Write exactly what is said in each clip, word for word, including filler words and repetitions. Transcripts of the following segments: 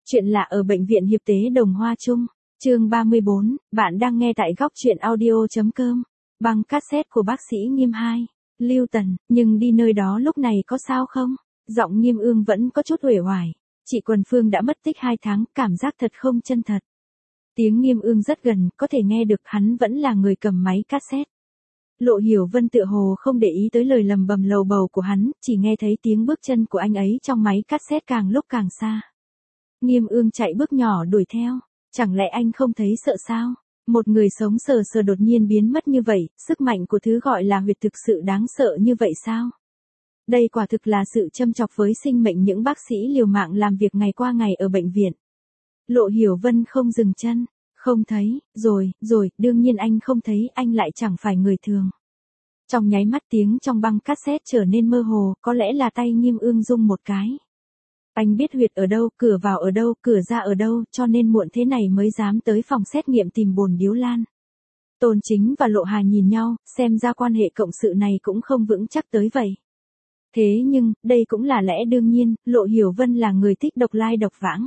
Chuyện lạ ở bệnh viện Hiệp Tế Đồng Hoa Trung. Chương ba mươi bốn, bạn đang nghe tại góc truyện audio.com. Băng cassette của bác sĩ Nghiêm hai. Lưu Tần, nhưng đi nơi đó lúc này có sao không? Giọng Nghiêm Ương vẫn có chút uể oải. Chị Quần Phương đã mất tích hai tháng, cảm giác thật không chân thật. Tiếng Nghiêm Ương rất gần, có thể nghe được hắn vẫn là người cầm máy cassette. Lộ Hiểu Vân tựa hồ không để ý tới lời lầm bầm lầu bầu của hắn, chỉ nghe thấy tiếng bước chân của anh ấy trong máy cassette càng lúc càng xa. Nghiêm Ương chạy bước nhỏ đuổi theo, chẳng lẽ anh không thấy sợ sao? Một người sống sờ sờ đột nhiên biến mất như vậy, sức mạnh của thứ gọi là huyệt thực sự đáng sợ như vậy sao? Đây quả thực là sự châm chọc với sinh mệnh những bác sĩ liều mạng làm việc ngày qua ngày ở bệnh viện. Lộ Hiểu Vân không dừng chân, không thấy, rồi, rồi, đương nhiên anh không thấy, anh lại chẳng phải người thường. Trong nháy mắt tiếng trong băng cassette trở nên mơ hồ, có lẽ là tay Nghiêm Ương rung một cái. Anh biết huyệt ở đâu, cửa vào ở đâu, cửa ra ở đâu, cho nên muộn thế này mới dám tới phòng xét nghiệm tìm Bồn Điếu Lan. Tôn Chính và Lộ Hà nhìn nhau, xem ra quan hệ cộng sự này cũng không vững chắc tới vậy. Thế nhưng, đây cũng là lẽ đương nhiên, Lộ Hiểu Vân là người thích độc lai độc vãng.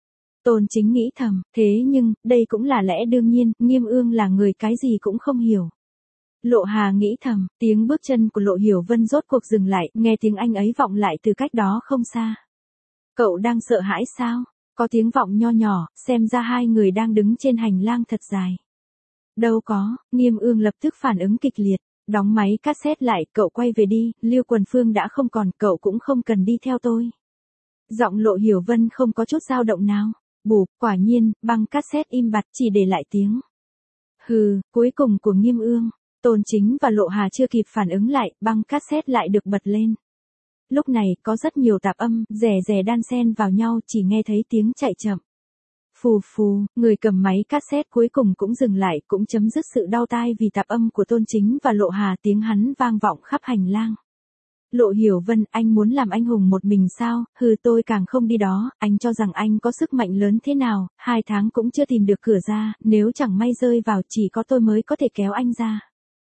Tôn Chính nghĩ thầm, thế nhưng, đây cũng là lẽ đương nhiên, Nghiêm Ương là người cái gì cũng không hiểu. Lộ Hà nghĩ thầm, tiếng bước chân của Lộ Hiểu Vân rốt cuộc dừng lại, nghe tiếng anh ấy vọng lại từ cách đó không xa. Cậu đang sợ hãi sao? Có tiếng vọng nho nhỏ, xem ra hai người đang đứng trên hành lang thật dài. Đâu có, Nghiêm Ương lập tức phản ứng kịch liệt, đóng máy cassette lại, cậu quay về đi, Lưu Quần Phương đã không còn, cậu cũng không cần đi theo tôi. Giọng Lộ Hiểu Vân không có chút dao động nào. Bụp, quả nhiên, băng cassette im bặt chỉ để lại tiếng. Hừ, cuối cùng của Nghiêm Ương. Tôn Chính và Lộ Hà chưa kịp phản ứng lại, băng cassette lại được bật lên. Lúc này, có rất nhiều tạp âm, rè rè đan xen vào nhau, chỉ nghe thấy tiếng chạy chậm. Phù phù, người cầm máy cassette cuối cùng cũng dừng lại, cũng chấm dứt sự đau tai vì tạp âm của Tôn Chính và Lộ Hà, tiếng hắn vang vọng khắp hành lang. Lộ Hiểu Vân, anh muốn làm anh hùng một mình sao? Hừ, tôi càng không đi đó, anh cho rằng anh có sức mạnh lớn thế nào, hai tháng cũng chưa tìm được cửa ra, nếu chẳng may rơi vào chỉ có tôi mới có thể kéo anh ra.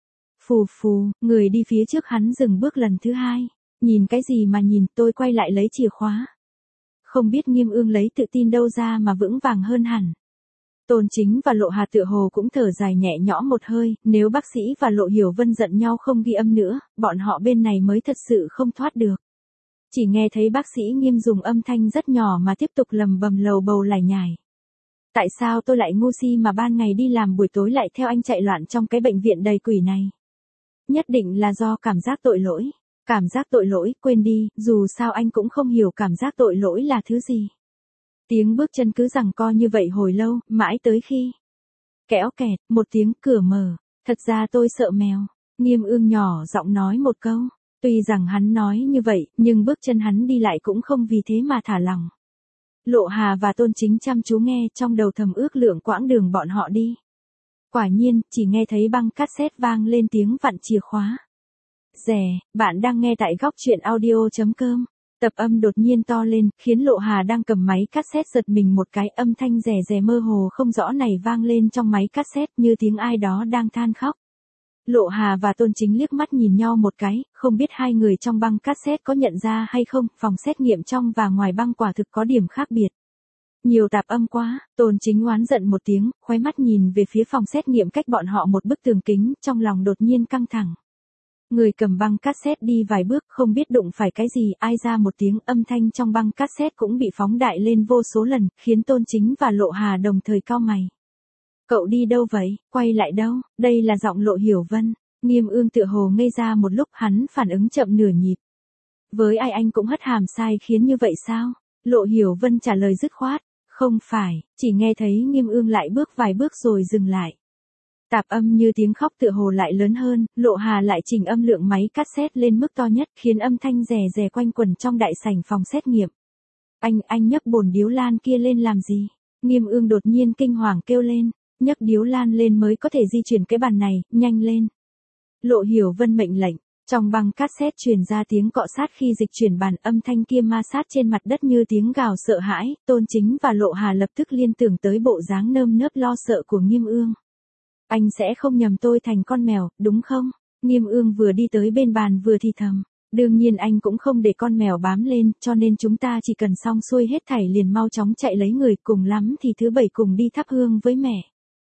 Phù phù, người đi phía trước hắn dừng bước lần thứ hai. Nhìn cái gì mà nhìn, tôi quay lại lấy chìa khóa. Không biết Nghiêm Ương lấy tự tin đâu ra mà vững vàng hơn hẳn. Tôn Chính và Lộ Hà tựa hồ cũng thở dài nhẹ nhõm một hơi, nếu bác sĩ và Lộ Hiểu Vân giận nhau không ghi âm nữa, bọn họ bên này mới thật sự không thoát được. Chỉ nghe thấy bác sĩ Nghiêm dùng âm thanh rất nhỏ mà tiếp tục lầm bầm lầu bầu lải nhải. Tại sao tôi lại ngu si mà ban ngày đi làm buổi tối lại theo anh chạy loạn trong cái bệnh viện đầy quỷ này? Nhất định là do cảm giác tội lỗi. Cảm giác tội lỗi, quên đi, dù sao anh cũng không hiểu cảm giác tội lỗi là thứ gì. Tiếng bước chân cứ giằng co như vậy hồi lâu, mãi tới khi kéo kẹt, một tiếng cửa mở, thật ra tôi sợ mèo. Nghiêm Ương nhỏ giọng nói một câu, tuy rằng hắn nói như vậy, nhưng bước chân hắn đi lại cũng không vì thế mà thả lỏng. Lộ Hà và Tôn Chính chăm chú nghe, trong đầu thầm ước lượng quãng đường bọn họ đi. Quả nhiên, chỉ nghe thấy băng cassette vang lên tiếng vặn chìa khóa. Rè, bạn đang nghe tại góc truyện audio.com. Tập âm đột nhiên to lên, khiến Lộ Hà đang cầm máy cassette giật mình một cái, âm thanh rè rè mơ hồ không rõ này vang lên trong máy cassette như tiếng ai đó đang than khóc. Lộ Hà và Tôn Chính liếc mắt nhìn nhau một cái, không biết hai người trong băng cassette có nhận ra hay không, phòng xét nghiệm trong và ngoài băng quả thực có điểm khác biệt. Nhiều tạp âm quá, Tôn Chính oán giận một tiếng, khóe mắt nhìn về phía phòng xét nghiệm cách bọn họ một bức tường kính, trong lòng đột nhiên căng thẳng. Người cầm băng cassette đi vài bước không biết đụng phải cái gì, ai ra một tiếng, âm thanh trong băng cassette cũng bị phóng đại lên vô số lần, khiến Tôn Chính và Lộ Hà đồng thời cau mày. Cậu đi đâu vậy, quay lại đâu, đây là giọng Lộ Hiểu Vân. Nghiêm Ương tựa hồ ngây ra một lúc, hắn phản ứng chậm nửa nhịp. Với ai anh cũng hất hàm sai khiến như vậy sao? Lộ Hiểu Vân trả lời dứt khoát, không phải, chỉ nghe thấy Nghiêm Ương lại bước vài bước rồi dừng lại. Tạp âm như tiếng khóc tựa hồ lại lớn hơn, Lộ Hà lại chỉnh âm lượng máy cassette lên mức to nhất, khiến âm thanh rè rè quanh quẩn trong đại sảnh phòng xét nghiệm. Anh, anh nhấc Bồn Điếu Lan kia lên làm gì? Nghiêm Ương đột nhiên kinh hoàng kêu lên, nhấc Điếu Lan lên mới có thể di chuyển cái bàn này, nhanh lên. Lộ Hiểu Vân mệnh lệnh, trong băng cassette truyền ra tiếng cọ sát khi dịch chuyển bàn, âm thanh kia ma sát trên mặt đất như tiếng gào sợ hãi, Tôn Chính và Lộ Hà lập tức liên tưởng tới bộ dáng nơm nớp lo sợ của Nghiêm Ương. Anh sẽ không nhầm tôi thành con mèo, đúng không? Nghiêm Ương vừa đi tới bên bàn vừa thì thầm. Đương nhiên anh cũng không để con mèo bám lên, cho nên chúng ta chỉ cần xong xuôi hết thảy liền mau chóng chạy lấy người, cùng lắm thì thứ bảy cùng đi thắp hương với mẹ.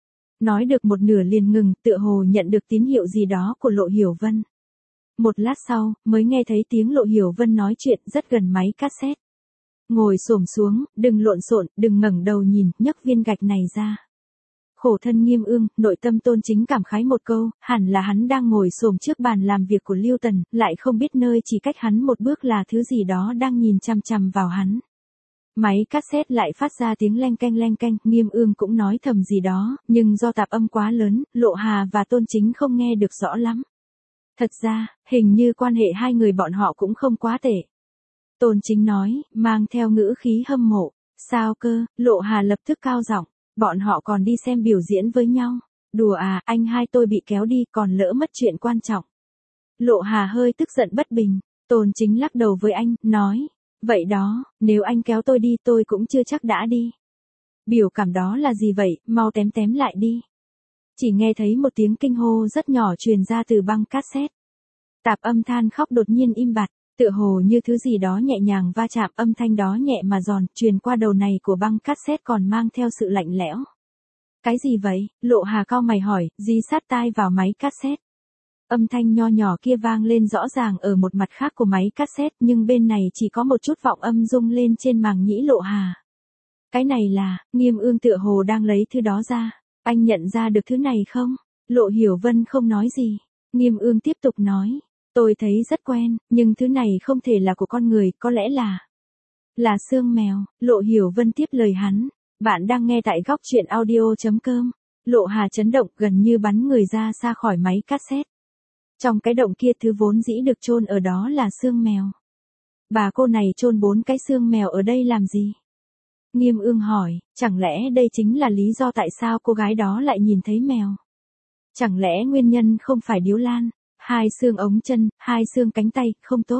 Nói được một nửa liền ngừng, tựa hồ nhận được tín hiệu gì đó của Lộ Hiểu Vân. Một lát sau, mới nghe thấy tiếng Lộ Hiểu Vân nói chuyện rất gần máy cassette. Ngồi xổm xuống, đừng lộn xộn, đừng ngẩng đầu nhìn, nhấc viên gạch này ra. Khổ thân Nghiêm Ương, nội tâm Tôn Chính cảm khái một câu, hẳn là hắn đang ngồi xổm trước bàn làm việc của Lưu Tần, lại không biết nơi chỉ cách hắn một bước là thứ gì đó đang nhìn chằm chằm vào hắn. Máy cassette lại phát ra tiếng leng keng leng keng, Nghiêm Ương cũng nói thầm gì đó, nhưng do tạp âm quá lớn, Lộ Hà và Tôn Chính không nghe được rõ lắm. Thật ra, hình như quan hệ hai người bọn họ cũng không quá tệ. Tôn Chính nói, mang theo ngữ khí hâm mộ. Sao cơ? Lộ Hà lập tức cao giọng. Bọn họ còn đi xem biểu diễn với nhau. Đùa à, anh hai tôi bị kéo đi còn lỡ mất chuyện quan trọng. Lộ Hà hơi tức giận bất bình. Tôn Chính lắc đầu với anh, nói. Vậy đó, nếu anh kéo tôi đi tôi cũng chưa chắc đã đi. Biểu cảm đó là gì vậy, mau tém tém lại đi. Chỉ nghe thấy một tiếng kinh hô rất nhỏ truyền ra từ băng cassette. Tạp âm than khóc đột nhiên im bặt, tựa hồ như thứ gì đó nhẹ nhàng va chạm, âm thanh đó nhẹ mà giòn, truyền qua đầu này của băng cassette còn mang theo sự lạnh lẽo. Cái gì vậy? Lộ Hà cau mày hỏi, dí sát tai vào máy cassette. Âm thanh nho nhỏ kia vang lên rõ ràng ở một mặt khác của máy cassette, nhưng bên này chỉ có một chút vọng âm rung lên trên màng nhĩ Lộ Hà. Cái này là, Nghiêm Ương tựa hồ đang lấy thứ đó ra. Anh nhận ra được thứ này không? Lộ Hiểu Vân không nói gì. Nghiêm Ương tiếp tục nói. Tôi thấy rất quen, nhưng thứ này không thể là của con người, có lẽ là... Là xương mèo. Lộ Hiểu Vân tiếp lời hắn. Bạn đang nghe tại góc truyện audio chấm com. Lộ Hà chấn động, gần như bắn người ra xa khỏi máy cassette. Trong cái động kia thứ vốn dĩ được chôn ở đó là xương mèo. Bà cô này chôn bốn cái xương mèo ở đây làm gì? Nghiêm Ương hỏi, chẳng lẽ đây chính là lý do tại sao cô gái đó lại nhìn thấy mèo? Chẳng lẽ nguyên nhân không phải điếu lan, hai xương ống chân, hai xương cánh tay, không tốt?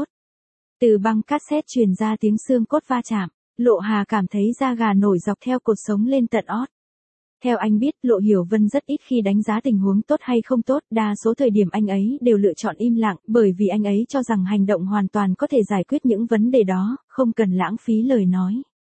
Từ băng cassette truyền ra tiếng xương cốt va chạm, Lộ Hà cảm thấy da gà nổi dọc theo cột sống lên tận ót. Theo anh biết, Lộ Hiểu Vân rất ít khi đánh giá tình huống tốt hay không tốt, đa số thời điểm anh ấy đều lựa chọn im lặng, bởi vì anh ấy cho rằng hành động hoàn toàn có thể giải quyết những vấn đề đó, không cần lãng phí lời nói.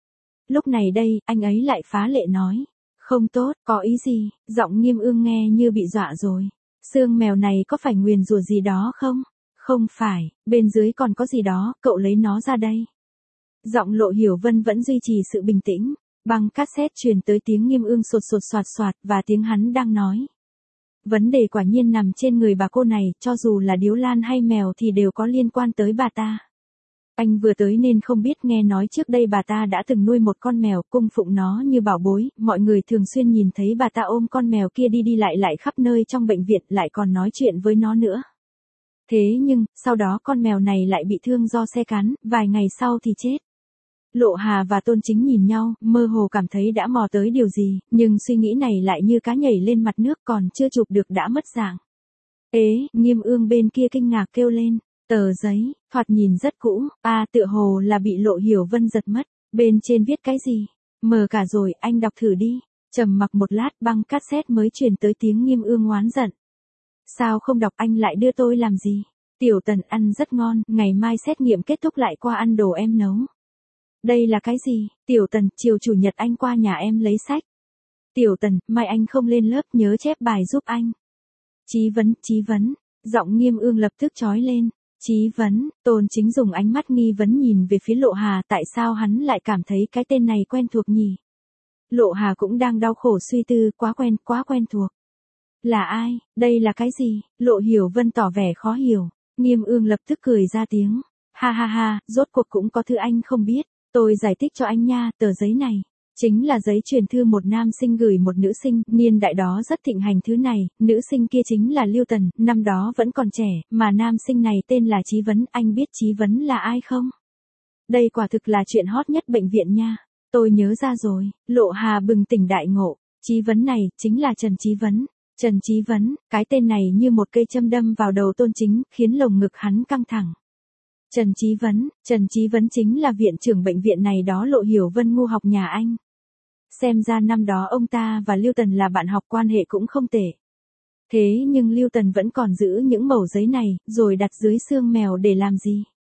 Lúc này đây, anh ấy lại phá lệ nói. Không tốt, có ý gì? Giọng Nghiêm Ương nghe như bị dọa rồi. Xương mèo này có phải nguyền rủa gì đó không? Không phải, bên dưới còn có gì đó, cậu lấy nó ra đây. Giọng Lộ Hiểu Vân vẫn duy trì sự bình tĩnh. Băng cassette truyền tới tiếng Nghiêm Ương sột sột soạt soạt và tiếng hắn đang nói. Vấn đề quả nhiên nằm trên người bà cô này, cho dù là điếu lan hay mèo thì đều có liên quan tới bà ta. Anh vừa tới nên không biết, nghe nói trước đây bà ta đã từng nuôi một con mèo, cung phụng nó như bảo bối, mọi người thường xuyên nhìn thấy bà ta ôm con mèo kia đi đi lại lại khắp nơi trong bệnh viện, lại còn nói chuyện với nó nữa. Thế nhưng, sau đó con mèo này lại bị thương do xe cán, vài ngày sau thì chết. Lộ Hà và Tôn Chính nhìn nhau, mơ hồ cảm thấy đã mò tới điều gì, nhưng suy nghĩ này lại như cá nhảy lên mặt nước, còn chưa chụp được đã mất dạng. Ế, Nghiêm Ương bên kia kinh ngạc kêu lên. Tờ giấy, thoạt nhìn rất cũ, à tựa hồ là bị Lộ Hiểu Vân giật mất, bên trên viết cái gì? Mờ cả rồi, anh đọc thử đi. Trầm mặc một lát, băng cassette mới truyền tới tiếng Nghiêm Ương oán giận. Sao không đọc, anh lại đưa tôi làm gì? Tiểu Tần ăn rất ngon, ngày mai xét nghiệm kết thúc lại qua ăn đồ em nấu. Đây là cái gì? Tiểu Tần, chiều chủ nhật anh qua nhà em lấy sách. Tiểu Tần, mai anh không lên lớp, nhớ chép bài giúp anh. Chí vấn, chí vấn. Giọng Nghiêm Ương lập tức chói lên. Chí vấn, Tôn Chính dùng ánh mắt nghi vấn nhìn về phía Lộ Hà, tại sao hắn lại cảm thấy cái tên này quen thuộc nhỉ? Lộ Hà cũng đang đau khổ suy tư, quá quen, quá quen thuộc. Là ai? Đây là cái gì? Lộ Hiểu Vân tỏ vẻ khó hiểu. Nghiêm Ương lập tức cười ra tiếng. Ha ha ha, rốt cuộc cũng có thứ anh không biết. Tôi giải thích cho anh nha, tờ giấy này. Chính là giấy truyền thư một nam sinh gửi một nữ sinh, niên đại đó rất thịnh hành thứ này, nữ sinh kia chính là Lưu Tần, năm đó vẫn còn trẻ, mà nam sinh này tên là Chí Vấn, anh biết Chí Vấn là ai không? Đây quả thực là chuyện hot nhất bệnh viện nha. Tôi nhớ ra rồi, Lộ Hà bừng tỉnh đại ngộ, Chí Vấn này, chính là Trần Chí Vấn. Trần Chí Vấn, cái tên này như một cây châm đâm vào đầu Tôn Chính, khiến lồng ngực hắn căng thẳng. Trần Chí Vấn, Trần Chí Vấn chính là viện trưởng bệnh viện này đó, Lộ Hiểu Vân ngu học nhà anh. Xem ra năm đó ông ta và Lưu Tần là bạn học, quan hệ cũng không tệ. Thế nhưng Lưu Tần vẫn còn giữ những mẩu giấy này, rồi đặt dưới xương mèo để làm gì?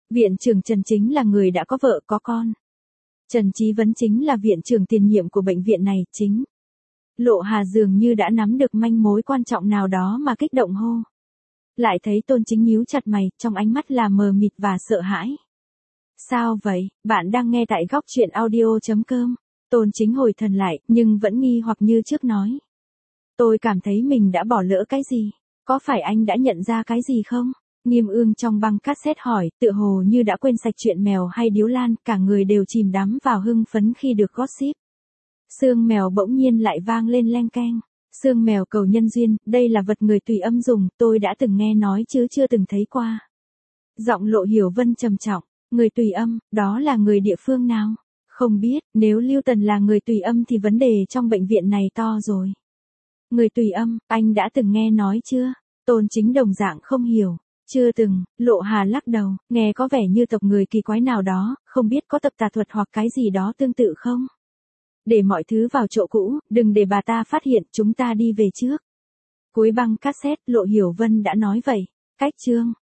Viện trưởng Trần chính là người đã có vợ có con. Trần Chí Vấn chính là viện trưởng tiền nhiệm của bệnh viện này, chính. Lộ Hà dường như đã nắm được manh mối quan trọng nào đó mà kích động hô. Lại thấy Tôn Chính nhíu chặt mày, trong ánh mắt là mờ mịt và sợ hãi. Sao vậy, bạn đang nghe tại góc truyện audio.com. Tôn Chính hồi thần lại, nhưng vẫn nghi hoặc như trước nói. Tôi cảm thấy mình đã bỏ lỡ cái gì, có phải anh đã nhận ra cái gì không? Nghiêm Ương trong băng cassette hỏi, tựa hồ như đã quên sạch chuyện mèo hay điếu lan, cả người đều chìm đắm vào hưng phấn khi được gossip. Xương mèo bỗng nhiên lại vang lên leng keng. Xương mèo cầu nhân duyên, đây là vật người tùy âm dùng, tôi đã từng nghe nói chứ chưa từng thấy qua. Giọng Lộ Hiểu Vân trầm trọng, người tùy âm, đó là người địa phương nào? Không biết, nếu Lưu Tần là người tùy âm thì vấn đề trong bệnh viện này to rồi. Người tùy âm, anh đã từng nghe nói chưa? Tôn Chính đồng dạng không hiểu. Chưa từng, Lộ Hà lắc đầu, nghe có vẻ như tộc người kỳ quái nào đó, không biết có tập tà thuật hoặc cái gì đó tương tự không? Để mọi thứ vào chỗ cũ, đừng để bà ta phát hiện, chúng ta đi về trước. Cuối băng cassette, Lộ Hiểu Vân đã nói vậy. Cách chương,